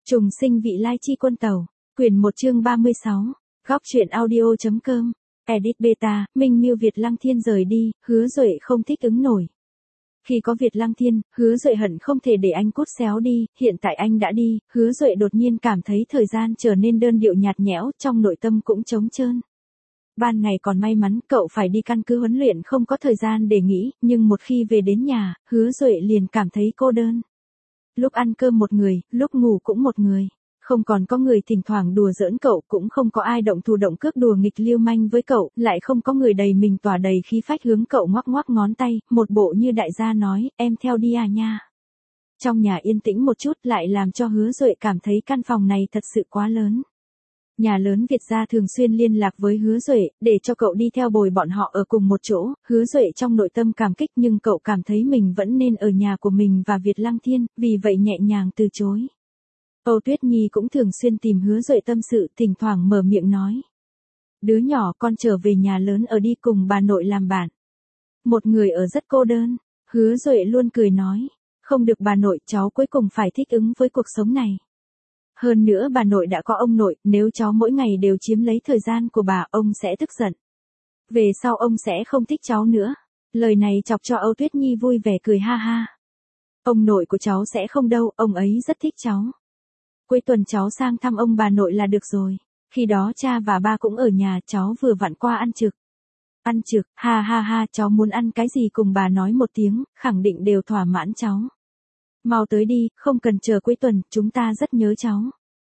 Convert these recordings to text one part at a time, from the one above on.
Trùng sinh vị lai chi quân tàu, quyển 1 chương 36, góc truyện audio.com, edit beta, Minh Miêu Việt Lăng Thiên rời đi, Hứa Duệ không thích ứng nổi. Khi có Việt Lăng Thiên, Hứa Duệ hận không thể để anh cút xéo đi, hiện tại anh đã đi, Hứa Duệ đột nhiên cảm thấy thời gian trở nên đơn điệu nhạt nhẽo, trong nội tâm cũng trống trơn. Ban ngày còn may mắn cậu phải đi căn cứ huấn luyện không có thời gian để nghĩ, nhưng một khi về đến nhà, Hứa Duệ liền cảm thấy cô đơn. Lúc ăn cơm một người, lúc ngủ cũng một người. Không còn có người thỉnh thoảng đùa giỡn cậu, cũng không có ai động thủ động cước đùa nghịch liêu manh với cậu, lại không có người đầy mình tỏa đầy khí phách hướng cậu ngoắc ngoắc ngón tay, một bộ như đại gia nói, em theo đi à nha. Trong nhà yên tĩnh một chút lại làm cho Hứa Duệ cảm thấy căn phòng này thật sự quá lớn. Nhà lớn Việt gia thường xuyên liên lạc với Hứa Duệ, để cho cậu đi theo bồi bọn họ ở cùng một chỗ, Hứa Duệ trong nội tâm cảm kích nhưng cậu cảm thấy mình vẫn nên ở nhà của mình và Việt Lăng Thiên, vì vậy nhẹ nhàng từ chối. Âu Tuyết Nhi cũng thường xuyên tìm Hứa Duệ tâm sự, thỉnh thoảng mở miệng nói. Đứa nhỏ con trở về nhà lớn ở đi cùng bà nội làm bạn. Một người ở rất cô đơn, Hứa Duệ luôn cười nói, không được bà nội, cháu cuối cùng phải thích ứng với cuộc sống này. Hơn nữa bà nội đã có ông nội, nếu cháu mỗi ngày đều chiếm lấy thời gian của bà, ông sẽ tức giận. Về sau ông sẽ không thích cháu nữa. Lời này chọc cho Âu Tuyết Nhi vui vẻ cười ha ha. Ông nội của cháu sẽ không đâu, ông ấy rất thích cháu. Cuối tuần cháu sang thăm ông bà nội là được rồi. Khi đó cha và ba cũng ở nhà, cháu vừa vặn qua ăn trực. Ăn trực, ha ha ha, cháu muốn ăn cái gì cùng bà nói một tiếng, khẳng định đều thỏa mãn cháu. Mau tới đi, không cần chờ cuối tuần, chúng ta rất nhớ cháu.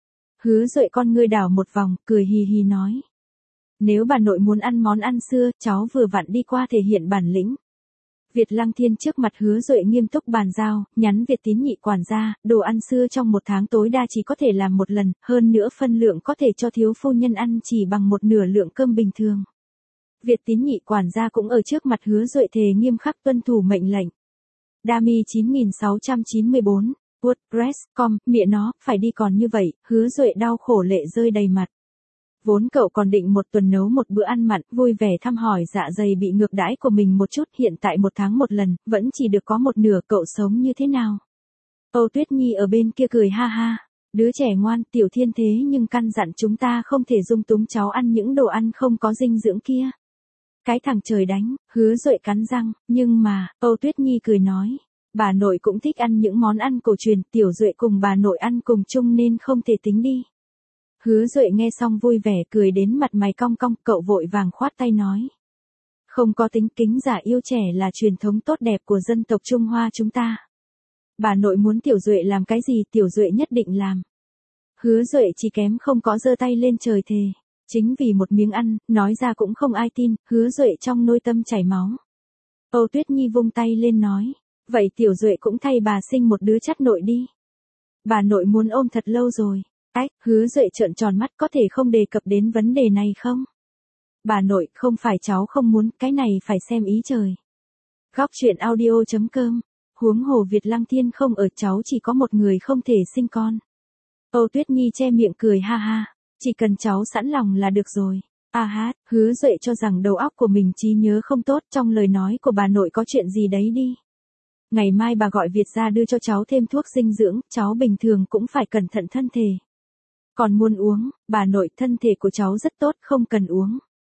Hứa Duệ con ngươi đảo một vòng, cười hì hì nói. Nếu bà nội muốn ăn món ăn xưa, cháu vừa vặn đi qua thể hiện bản lĩnh. Việt Lăng Thiên trước mặt Hứa Duệ nghiêm túc bàn giao, nhắn Việt Tín Nhị quản gia, đồ ăn xưa trong một tháng tối đa chỉ có thể làm một lần, hơn nữa phân lượng có thể cho thiếu phu nhân ăn chỉ bằng một nửa lượng cơm bình thường. Việt Tín Nhị quản gia cũng ở trước mặt Hứa Duệ thề nghiêm khắc tuân thủ mệnh lệnh. Dami 9694, WordPress.com, mẹ nó, phải đi còn như vậy, Hứa Duệ đau khổ lệ rơi đầy mặt. Vốn cậu còn định một tuần nấu một bữa ăn mặn, vui vẻ thăm hỏi dạ dày bị ngược đãi của mình một chút, hiện tại một tháng một lần, vẫn chỉ được có một nửa, cậu sống như thế nào? Âu Tuyết Nhi ở bên kia cười ha ha, đứa trẻ ngoan, Tiểu Thiên thế nhưng căn dặn chúng ta không thể dung túng cháu ăn những đồ ăn không có dinh dưỡng kia. Cái thằng trời đánh, Hứa Duệ cắn răng, nhưng mà, Âu Tuyết Nhi cười nói, bà nội cũng thích ăn những món ăn cổ truyền, Tiểu Duệ cùng bà nội ăn cùng chung nên không thể tính đi. Hứa Duệ nghe xong vui vẻ cười đến mặt mày cong cong, cậu vội vàng khoát tay nói. Không có tính, kính già yêu trẻ là truyền thống tốt đẹp của dân tộc Trung Hoa chúng ta. Bà nội muốn Tiểu Duệ làm cái gì Tiểu Duệ nhất định làm. Hứa Duệ chỉ kém không có giơ tay lên trời thề. Chính vì một miếng ăn, nói ra cũng không ai tin, Hứa Duệ trong nội tâm chảy máu. Âu Tuyết Nhi vung tay lên nói. Vậy Tiểu Duệ cũng thay bà sinh một đứa chắt nội đi. Bà nội muốn ôm thật lâu rồi. Hứa Duệ trợn tròn mắt, có thể không đề cập đến vấn đề này không? Bà nội, không phải cháu không muốn, cái này phải xem ý trời. Góc truyện audio.com, huống hồ Việt Lăng Thiên không ở, cháu chỉ có một người không thể sinh con. Âu Tuyết Nhi che miệng cười ha ha, chỉ cần cháu sẵn lòng là được rồi. Hứa Duệ cho rằng đầu óc của mình trí nhớ không tốt, trong lời nói của bà nội có chuyện gì đấy đi. Ngày mai bà gọi Việt ra đưa cho cháu thêm thuốc dinh dưỡng, cháu bình thường cũng phải cẩn thận thân thể. Còn muốn uống, bà nội, thân thể của cháu rất tốt, không cần uống.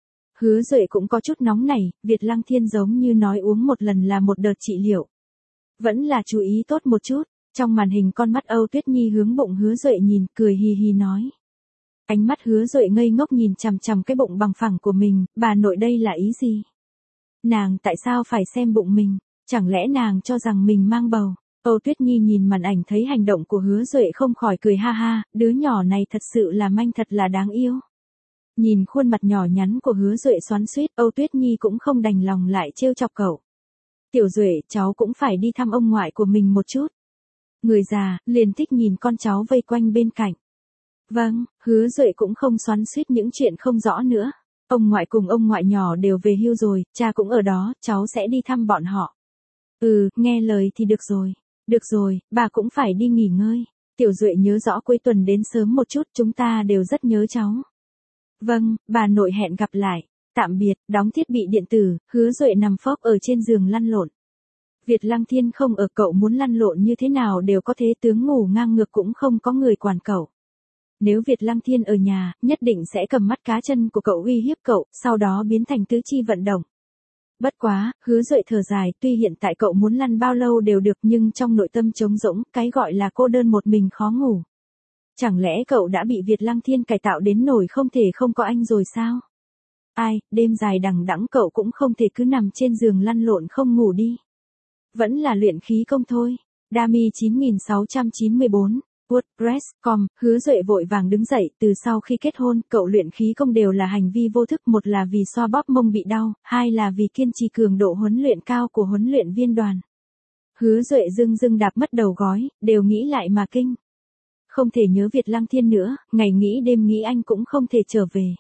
Hứa Duệ cũng có chút nóng nảy, Việt Lăng Thiên giống như nói uống một lần là một đợt trị liệu. Vẫn là chú ý tốt một chút, trong màn hình con mắt Âu Tuyết Nhi hướng bụng Hứa Duệ nhìn, cười hì hì nói. Ánh mắt Hứa Duệ ngây ngốc nhìn chằm chằm cái bụng bằng phẳng của mình, bà nội đây là ý gì? Nàng tại sao phải xem bụng mình, chẳng lẽ nàng cho rằng mình mang bầu? Âu Tuyết Nhi nhìn màn ảnh thấy hành động của Hứa Duệ không khỏi cười ha ha, đứa nhỏ này thật sự là manh, thật là đáng yêu. Nhìn khuôn mặt nhỏ nhắn của Hứa Duệ xoắn xuýt, Âu Tuyết Nhi cũng không đành lòng lại trêu chọc cậu. Tiểu Duệ, cháu cũng phải đi thăm ông ngoại của mình một chút. Người già, liền thích nhìn con cháu vây quanh bên cạnh. Vâng, Hứa Duệ cũng không xoắn xuýt những chuyện không rõ nữa. Ông ngoại cùng ông ngoại nhỏ đều về hưu rồi, cha cũng ở đó, cháu sẽ đi thăm bọn họ. Nghe lời thì được rồi. Được rồi, bà cũng phải đi nghỉ ngơi. Tiểu Duệ nhớ rõ cuối tuần đến sớm một chút, chúng ta đều rất nhớ cháu. Vâng, bà nội, hẹn gặp lại. Tạm biệt, đóng thiết bị điện tử, Hứa Duệ nằm phốc ở trên giường lăn lộn. Việt Lăng Thiên không ở, cậu muốn lăn lộn như thế nào đều có thế, tướng ngủ ngang ngược cũng không có người quản cậu. Nếu Việt Lăng Thiên ở nhà, nhất định sẽ cầm mắt cá chân của cậu uy hiếp cậu, sau đó biến thành tứ chi vận động. Bất quá, Hứa Duệ thở dài, tuy hiện tại cậu muốn lăn bao lâu đều được nhưng trong nội tâm trống rỗng, cái gọi là cô đơn một mình khó ngủ. Chẳng lẽ cậu đã bị Việt Lăng Thiên cải tạo đến nỗi không thể không có anh rồi sao? Ai, đêm dài đằng đẵng cậu cũng không thể cứ nằm trên giường lăn lộn không ngủ đi. Vẫn là luyện khí công thôi. Dami 9694, WordPress.com, Hứa Duệ vội vàng đứng dậy, từ sau khi kết hôn, cậu luyện khí công đều là hành vi vô thức, một là vì xoa bóp mông bị đau, hai là vì kiên trì cường độ huấn luyện cao của huấn luyện viên Đoàn. Hứa Duệ dưng đạp mất đầu gói, đều nghĩ lại mà kinh. Không thể nhớ Việt Lăng Thiên nữa, ngày nghĩ đêm nghĩ anh cũng không thể trở về.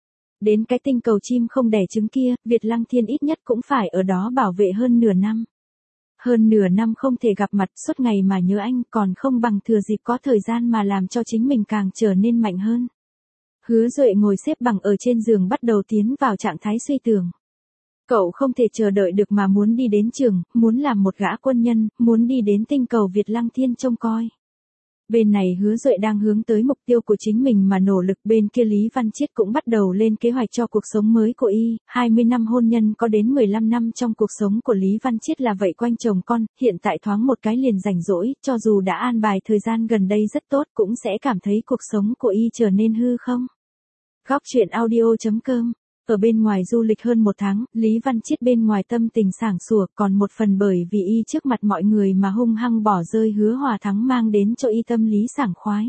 Đến cái tinh cầu chim không đẻ trứng kia, Việt Lăng Thiên ít nhất cũng phải ở đó bảo vệ hơn nửa năm. Hơn nửa năm không thể gặp mặt, suốt ngày mà nhớ anh, còn không bằng thừa dịp có thời gian mà làm cho chính mình càng trở nên mạnh hơn. Hứa Duệ ngồi xếp bằng ở trên giường bắt đầu tiến vào trạng thái suy tưởng. Cậu không thể chờ đợi được mà muốn đi đến trường, muốn làm một gã quân nhân, muốn đi đến tinh cầu Việt Lăng Thiên trông coi. Bên này Hứa Duệ đang hướng tới mục tiêu của chính mình mà nỗ lực, bên kia Lý Văn Chiết cũng bắt đầu lên kế hoạch cho cuộc sống mới của y, 20 năm hôn nhân có đến 15 năm trong cuộc sống của Lý Văn Chiết là vậy quanh chồng con, hiện tại thoáng một cái liền rảnh rỗi, cho dù đã an bài thời gian gần đây rất tốt cũng sẽ cảm thấy cuộc sống của y trở nên hư không. Góc truyện audio.com. Ở bên ngoài du lịch hơn một tháng, Lý Văn Chiết bên ngoài tâm tình sảng sủa, còn một phần bởi vì y trước mặt mọi người mà hung hăng bỏ rơi Hứa Hòa Thắng mang đến cho y tâm lý sảng khoái.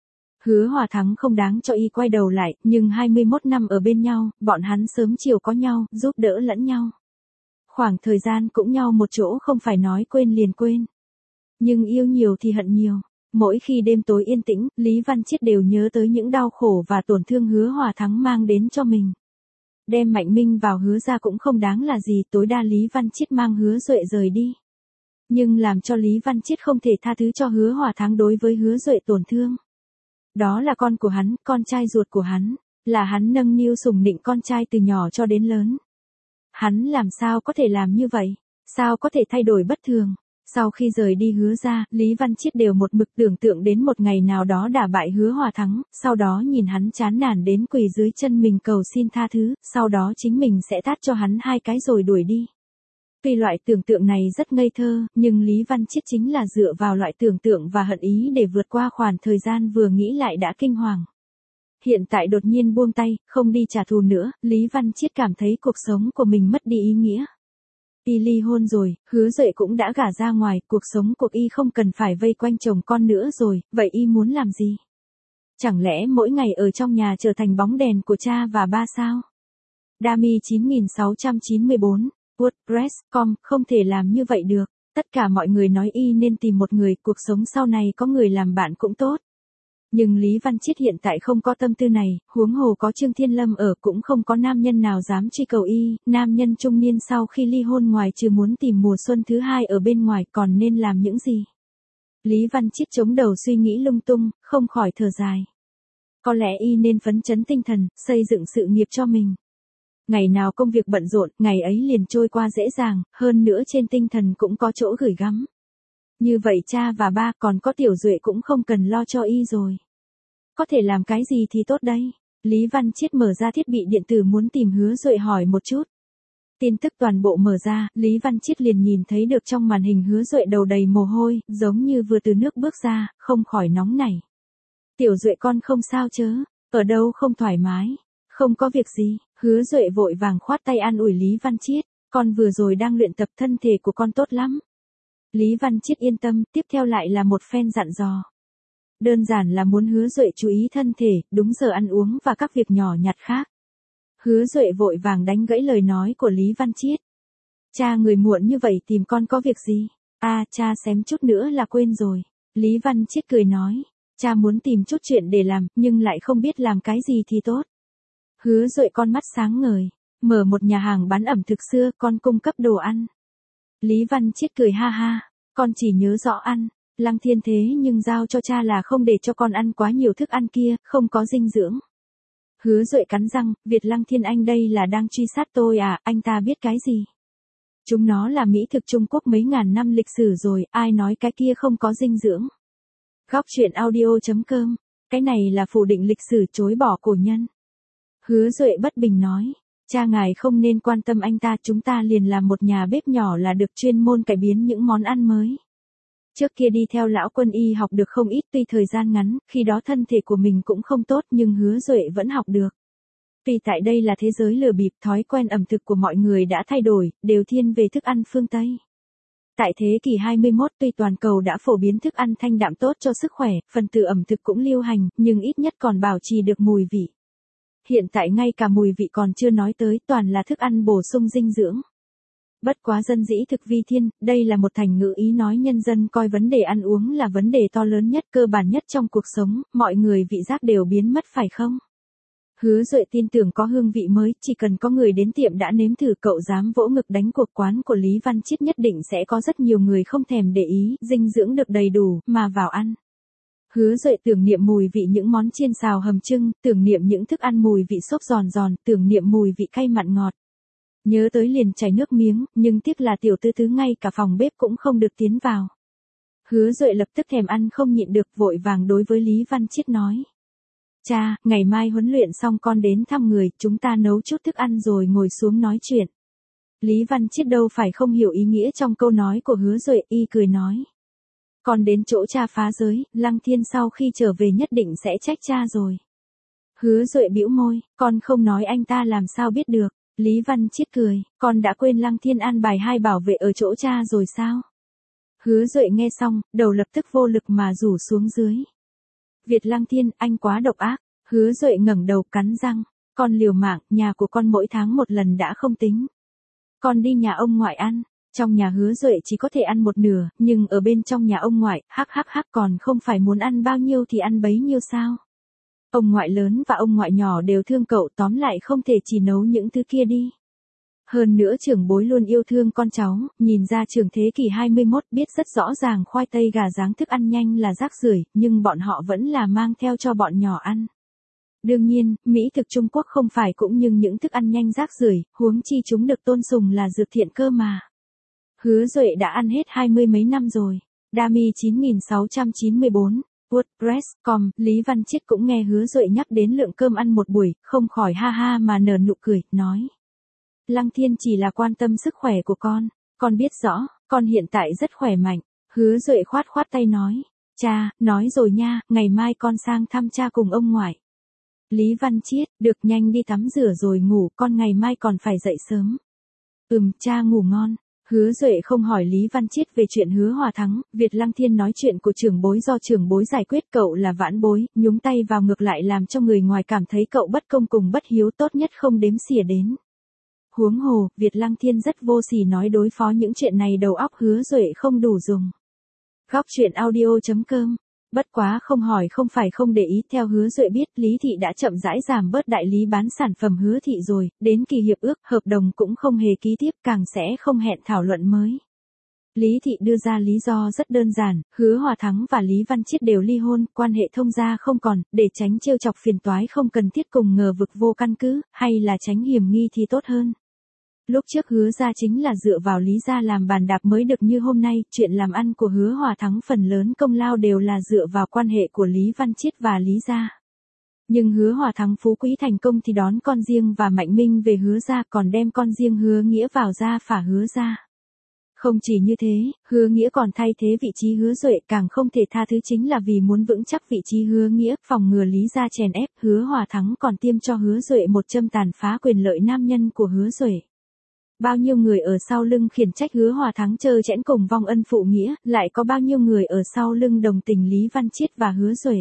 Hứa Hòa Thắng không đáng cho y quay đầu lại, nhưng 21 năm ở bên nhau, bọn hắn sớm chiều có nhau, giúp đỡ lẫn nhau. Khoảng thời gian cũng nhau một chỗ không phải nói quên liền quên. Nhưng yêu nhiều thì hận nhiều. Mỗi khi đêm tối yên tĩnh, Lý Văn Chiết đều nhớ tới những đau khổ và tổn thương Hứa Hòa Thắng mang đến cho mình. Đem Mạnh Minh vào Hứa ra cũng không đáng là gì, tối đa Lý Văn Chiết mang Hứa Duệ rời đi. Nhưng làm cho Lý Văn Chiết không thể tha thứ cho Hứa Hòa Thắng đối với Hứa Duệ tổn thương. Đó là con của hắn, con trai ruột của hắn, là hắn nâng niu sủng nịnh con trai từ nhỏ cho đến lớn. Hắn làm sao có thể làm như vậy? Sao có thể thay đổi bất thường? Sau khi rời đi Hứa ra, Lý Văn Chiết đều một mực tưởng tượng đến một ngày nào đó đả bại Hứa Hòa Thắng, sau đó nhìn hắn chán nản đến quỳ dưới chân mình cầu xin tha thứ, sau đó chính mình sẽ tát cho hắn 2 cái rồi đuổi đi. Tuy loại tưởng tượng này rất ngây thơ, nhưng Lý Văn Chiết chính là dựa vào loại tưởng tượng và hận ý để vượt qua khoảng thời gian vừa nghĩ lại đã kinh hoàng. Hiện tại đột nhiên buông tay, không đi trả thù nữa, Lý Văn Chiết cảm thấy cuộc sống của mình mất đi ý nghĩa. Y ly hôn rồi, Hứa Duệ cũng đã gả ra ngoài, cuộc sống của y không cần phải vây quanh chồng con nữa rồi, vậy y muốn làm gì? Chẳng lẽ mỗi ngày ở trong nhà trở thành bóng đèn của cha và ba sao? Dami 9694, WordPress.com, không thể làm như vậy được. Tất cả mọi người nói y nên tìm một người, cuộc sống sau này có người làm bạn cũng tốt. Nhưng Lý Văn Chiết hiện tại không có tâm tư này, huống hồ có Trương Thiên Lâm ở cũng không có nam nhân nào dám truy cầu y, nam nhân trung niên sau khi ly hôn ngoài trừ muốn tìm mùa xuân thứ hai ở bên ngoài còn nên làm những gì. Lý Văn Chiết chống đầu suy nghĩ lung tung, không khỏi thở dài. Có lẽ y nên phấn chấn tinh thần, xây dựng sự nghiệp cho mình. Ngày nào công việc bận rộn, ngày ấy liền trôi qua dễ dàng, hơn nữa trên tinh thần cũng có chỗ gửi gắm. Như vậy cha và ba còn có Tiểu Duệ cũng không cần lo cho y rồi. Có thể làm cái gì thì tốt đây? Lý Văn Chiết mở ra thiết bị điện tử muốn tìm Hứa Duệ hỏi một chút. Tin tức toàn bộ mở ra, Lý Văn Chiết liền nhìn thấy được trong màn hình Hứa Duệ đầu đầy mồ hôi, giống như vừa từ nước bước ra, không khỏi nóng nảy. Tiểu Duệ con không sao chớ, ở đâu không thoải mái, không có việc gì. Hứa Duệ vội vàng khoát tay an ủi Lý Văn Chiết, con vừa rồi đang luyện tập, thân thể của con tốt lắm. Lý Văn Chiết yên tâm, tiếp theo lại là một phen dặn dò. Đơn giản là muốn Hứa Duệ chú ý thân thể, đúng giờ ăn uống và các việc nhỏ nhặt khác. Hứa Duệ vội vàng đánh gãy lời nói của Lý Văn Chiết. Cha người muộn như vậy tìm con có việc gì? Cha xém chút nữa là quên rồi. Lý Văn Chiết cười nói, cha muốn tìm chút chuyện để làm, nhưng lại không biết làm cái gì thì tốt. Hứa Duệ con mắt sáng ngời, mở một nhà hàng bán ẩm thực xưa, con cung cấp đồ ăn. Lý Văn Chiết cười ha ha, con chỉ nhớ rõ ăn, Lăng Thiên thế nhưng giao cho cha là không để cho con ăn quá nhiều thức ăn kia, không có dinh dưỡng. Hứa Duệ cắn răng, Việt Lăng Thiên anh đây là đang truy sát tôi à, anh ta biết cái gì? Chúng nó là mỹ thực Trung Quốc mấy ngàn năm lịch sử rồi, ai nói cái kia không có dinh dưỡng. Góc truyện audio.com, cái này là phủ định lịch sử chối bỏ cổ nhân. Hứa Duệ bất bình nói, cha ngài không nên quan tâm anh ta, chúng ta liền làm một nhà bếp nhỏ là được, chuyên môn cải biến những món ăn mới. Trước kia đi theo lão Quân y học được không ít, tuy thời gian ngắn, khi đó thân thể của mình cũng không tốt nhưng Hứa Duệ vẫn học được. Vì tại đây là thế giới lừa bịp, thói quen ẩm thực của mọi người đã thay đổi, đều thiên về thức ăn phương Tây. Tại thế kỷ 21 tuy toàn cầu đã phổ biến thức ăn thanh đạm tốt cho sức khỏe, phần tử ẩm thực cũng lưu hành, nhưng ít nhất còn bảo trì được mùi vị. Hiện tại ngay cả mùi vị còn chưa nói tới, toàn là thức ăn bổ sung dinh dưỡng. Bất quá dân dĩ thực vi thiên, đây là một thành ngữ ý nói nhân dân coi vấn đề ăn uống là vấn đề to lớn nhất, cơ bản nhất trong cuộc sống, mọi người vị giác đều biến mất phải không? Hứa Duệ tin tưởng có hương vị mới, chỉ cần có người đến tiệm đã nếm thử, cậu dám vỗ ngực đánh cuộc quán của Lý Văn Chiết nhất định sẽ có rất nhiều người không thèm để ý, dinh dưỡng được đầy đủ, mà vào ăn. Hứa Duệ tưởng niệm mùi vị những món chiên xào hầm trưng, tưởng niệm những thức ăn mùi vị xốp giòn giòn, tưởng niệm mùi vị cay mặn ngọt. Nhớ tới liền chảy nước miếng, nhưng tiếc là tiểu tư ngay cả phòng bếp cũng không được tiến vào. Hứa Duệ lập tức thèm ăn không nhịn được, vội vàng đối với Lý Văn Chiết nói. Cha, ngày mai huấn luyện xong con đến thăm người, chúng ta nấu chút thức ăn rồi ngồi xuống nói chuyện. Lý Văn Chiết đâu phải không hiểu ý nghĩa trong câu nói của Hứa Duệ, y cười nói. Con đến chỗ cha phá giới, Lăng Thiên sau khi trở về nhất định sẽ trách cha rồi. Hứa Duệ bĩu môi, con không nói anh ta làm sao biết được. Lý Văn Chiết cười, con đã quên Lăng Thiên an bài 2 bảo vệ ở chỗ cha rồi sao? Hứa Duệ nghe xong, đầu lập tức vô lực mà rủ xuống dưới. Việt Lăng Thiên, anh quá độc ác. Hứa Duệ ngẩng đầu cắn răng, con liều mạng, nhà của con mỗi tháng một lần đã không tính. Con đi nhà ông ngoại ăn, trong nhà Hứa Duệ chỉ có thể ăn một nửa, nhưng ở bên trong nhà ông ngoại, hắc còn không phải muốn ăn bao nhiêu thì ăn bấy nhiêu sao? Ông ngoại lớn và ông ngoại nhỏ đều thương cậu, tóm lại không thể chỉ nấu những thứ kia đi. Hơn nữa trưởng bối luôn yêu thương con cháu, nhìn ra trưởng thế kỷ 21 biết rất rõ ràng khoai tây gà ráng thức ăn nhanh là rác rưởi, nhưng bọn họ vẫn là mang theo cho bọn nhỏ ăn. Đương nhiên, mỹ thực Trung Quốc không phải cũng như những thức ăn nhanh rác rưởi, huống chi chúng được tôn sùng là dược thiện cơ mà. Hứa Duệ đã ăn hết 20 mấy năm rồi. Dami 9694, WordPress.com, Lý Văn Chiết cũng nghe Hứa Duệ nhắc đến lượng cơm ăn một buổi, không khỏi ha ha mà nở nụ cười, nói. Lăng Thiên chỉ là quan tâm sức khỏe của con biết rõ, con hiện tại rất khỏe mạnh. Hứa Duệ khoát tay nói, cha, nói rồi nha, ngày mai con sang thăm cha cùng ông ngoại. Lý Văn Chiết, được, nhanh đi tắm rửa rồi ngủ, con ngày mai còn phải dậy sớm. Cha ngủ ngon. Hứa Duệ không hỏi Lý Văn Chiết về chuyện Hứa Hòa Thắng, Việt Lăng Thiên nói chuyện của trưởng bối do trưởng bối giải quyết, cậu là vãn bối, nhúng tay vào ngược lại làm cho người ngoài cảm thấy cậu bất công cùng bất hiếu, tốt nhất không đếm xỉa đến. Huống hồ, Việt Lăng Thiên rất vô sỉ nói đối phó những chuyện này đầu óc Hứa Duệ không đủ dùng. Góc truyện audio.com. Bất quá không hỏi không phải không để ý, theo Hứa Duệ biết, Lý Thị đã chậm rãi giảm bớt đại lý bán sản phẩm Hứa Thị rồi, đến kỳ hiệp ước, hợp đồng cũng không hề ký tiếp, càng sẽ không hẹn thảo luận mới. Lý Thị đưa ra lý do rất đơn giản, Hứa Hòa Thắng và Lý Văn Chiết đều ly hôn, quan hệ thông gia không còn, để tránh trêu chọc phiền toái không cần thiết cùng ngờ vực vô căn cứ, hay là tránh hiểm nghi thì tốt hơn. Lúc trước Hứa gia chính là dựa vào Lý gia làm bàn đạp mới được như hôm nay, chuyện làm ăn của Hứa Hòa Thắng phần lớn công lao đều là dựa vào quan hệ của Lý Văn Chiết và Lý gia. Nhưng Hứa Hòa Thắng phú quý thành công thì đón con riêng và Mạnh Minh về Hứa gia, còn đem con riêng Hứa Nghĩa vào gia phả Hứa gia. Không chỉ như thế, Hứa Nghĩa còn thay thế vị trí Hứa Duệ, càng không thể tha thứ chính là vì muốn vững chắc vị trí Hứa Nghĩa, phòng ngừa Lý gia chèn ép, Hứa Hòa Thắng còn tiêm cho Hứa Duệ một châm tàn phá quyền lợi nam nhân của Hứa Duệ. Bao nhiêu người ở sau lưng khiển trách Hứa Hòa Thắng trơ trẽn cùng vong ân phụ nghĩa, lại có bao nhiêu người ở sau lưng đồng tình Lý Văn Chiết và Hứa Duệ.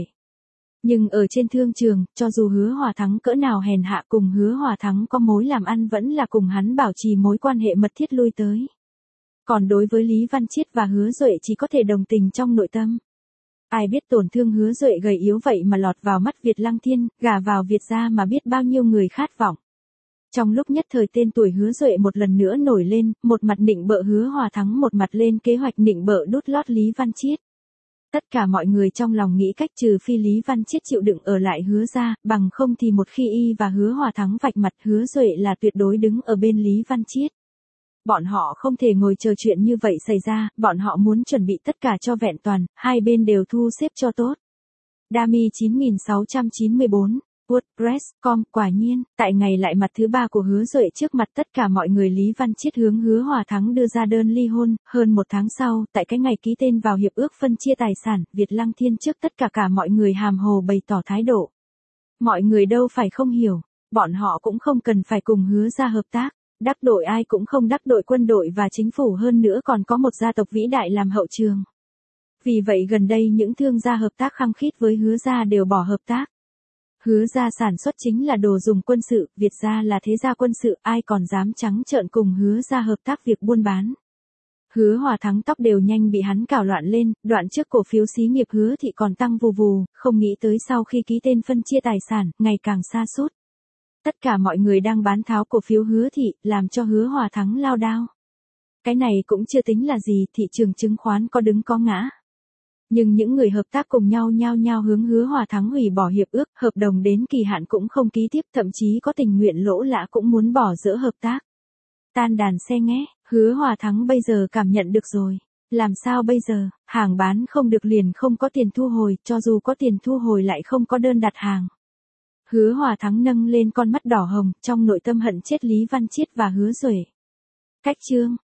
Nhưng ở trên thương trường, cho dù Hứa Hòa Thắng cỡ nào hèn hạ, cùng Hứa Hòa Thắng có mối làm ăn vẫn là cùng hắn bảo trì mối quan hệ mật thiết lui tới. Còn đối với Lý Văn Chiết và Hứa Duệ chỉ có thể đồng tình trong nội tâm. Ai biết tổn thương Hứa Duệ gầy yếu vậy mà lọt vào mắt Việt Lăng Thiên, gả vào Việt gia mà biết bao nhiêu người khát vọng. Trong lúc nhất thời tên tuổi Hứa Duệ một lần nữa nổi lên, một mặt nịnh bợ Hứa Hòa Thắng, một mặt lên kế hoạch nịnh bợ đút lót Lý Văn Chiết. Tất cả mọi người trong lòng nghĩ cách trừ phi Lý Văn Chiết chịu đựng ở lại Hứa gia, bằng không thì một khi y và Hứa Hòa Thắng vạch mặt, Hứa Duệ là tuyệt đối đứng ở bên Lý Văn Chiết. bọn họ không thể ngồi chờ chuyện như vậy xảy ra, bọn họ muốn chuẩn bị tất cả cho vẹn toàn, hai bên đều thu xếp cho tốt. Dami 9694, WordPress.com. Quả nhiên, tại ngày lại mặt thứ 3 của Hứa Duệ trước mặt tất cả mọi người, Lý Văn Chiết hướng Hứa Hòa Thắng đưa ra đơn ly hôn. Hơn một tháng sau, tại cái ngày ký tên vào hiệp ước phân chia tài sản, Việt Lăng Thiên trước tất cả mọi người hàm hồ bày tỏ thái độ. Mọi người đâu phải không hiểu, bọn họ cũng không cần phải cùng Hứa ra hợp tác. Đắc tội ai cũng không đắc tội quân đội và chính phủ, hơn nữa còn có một gia tộc vĩ đại làm hậu trường. Vì vậy gần đây những thương gia hợp tác khăng khít với Hứa gia đều bỏ hợp tác. Hứa gia sản xuất chính là đồ dùng quân sự, Việt gia là thế gia quân sự, ai còn dám trắng trợn cùng Hứa gia hợp tác việc buôn bán. Hứa Hòa Thắng tóc đều nhanh bị hắn cào loạn lên, đoạn trước cổ phiếu xí nghiệp Hứa thị còn tăng vù vù, không nghĩ tới sau khi ký tên phân chia tài sản, ngày càng sa sút. Tất cả mọi người đang bán tháo cổ phiếu Hứa thị, làm cho Hứa Hòa Thắng lao đao. Cái này cũng chưa tính là gì, thị trường chứng khoán có đứng có ngã. Nhưng những người hợp tác cùng nhau nhao nhao hướng Hứa Hòa Thắng hủy bỏ hiệp ước, hợp đồng đến kỳ hạn cũng không ký tiếp, thậm chí có tình nguyện lỗ lã cũng muốn bỏ dỡ hợp tác. Tan đàn xe nghé, Hứa Hòa Thắng bây giờ cảm nhận được rồi. Làm sao bây giờ, hàng bán không được liền không có tiền thu hồi, cho dù có tiền thu hồi lại không có đơn đặt hàng. Hứa Hòa Thắng nâng lên con mắt đỏ hồng, trong nội tâm hận chết Lý Văn Chiết và Hứa Duệ. Cách chương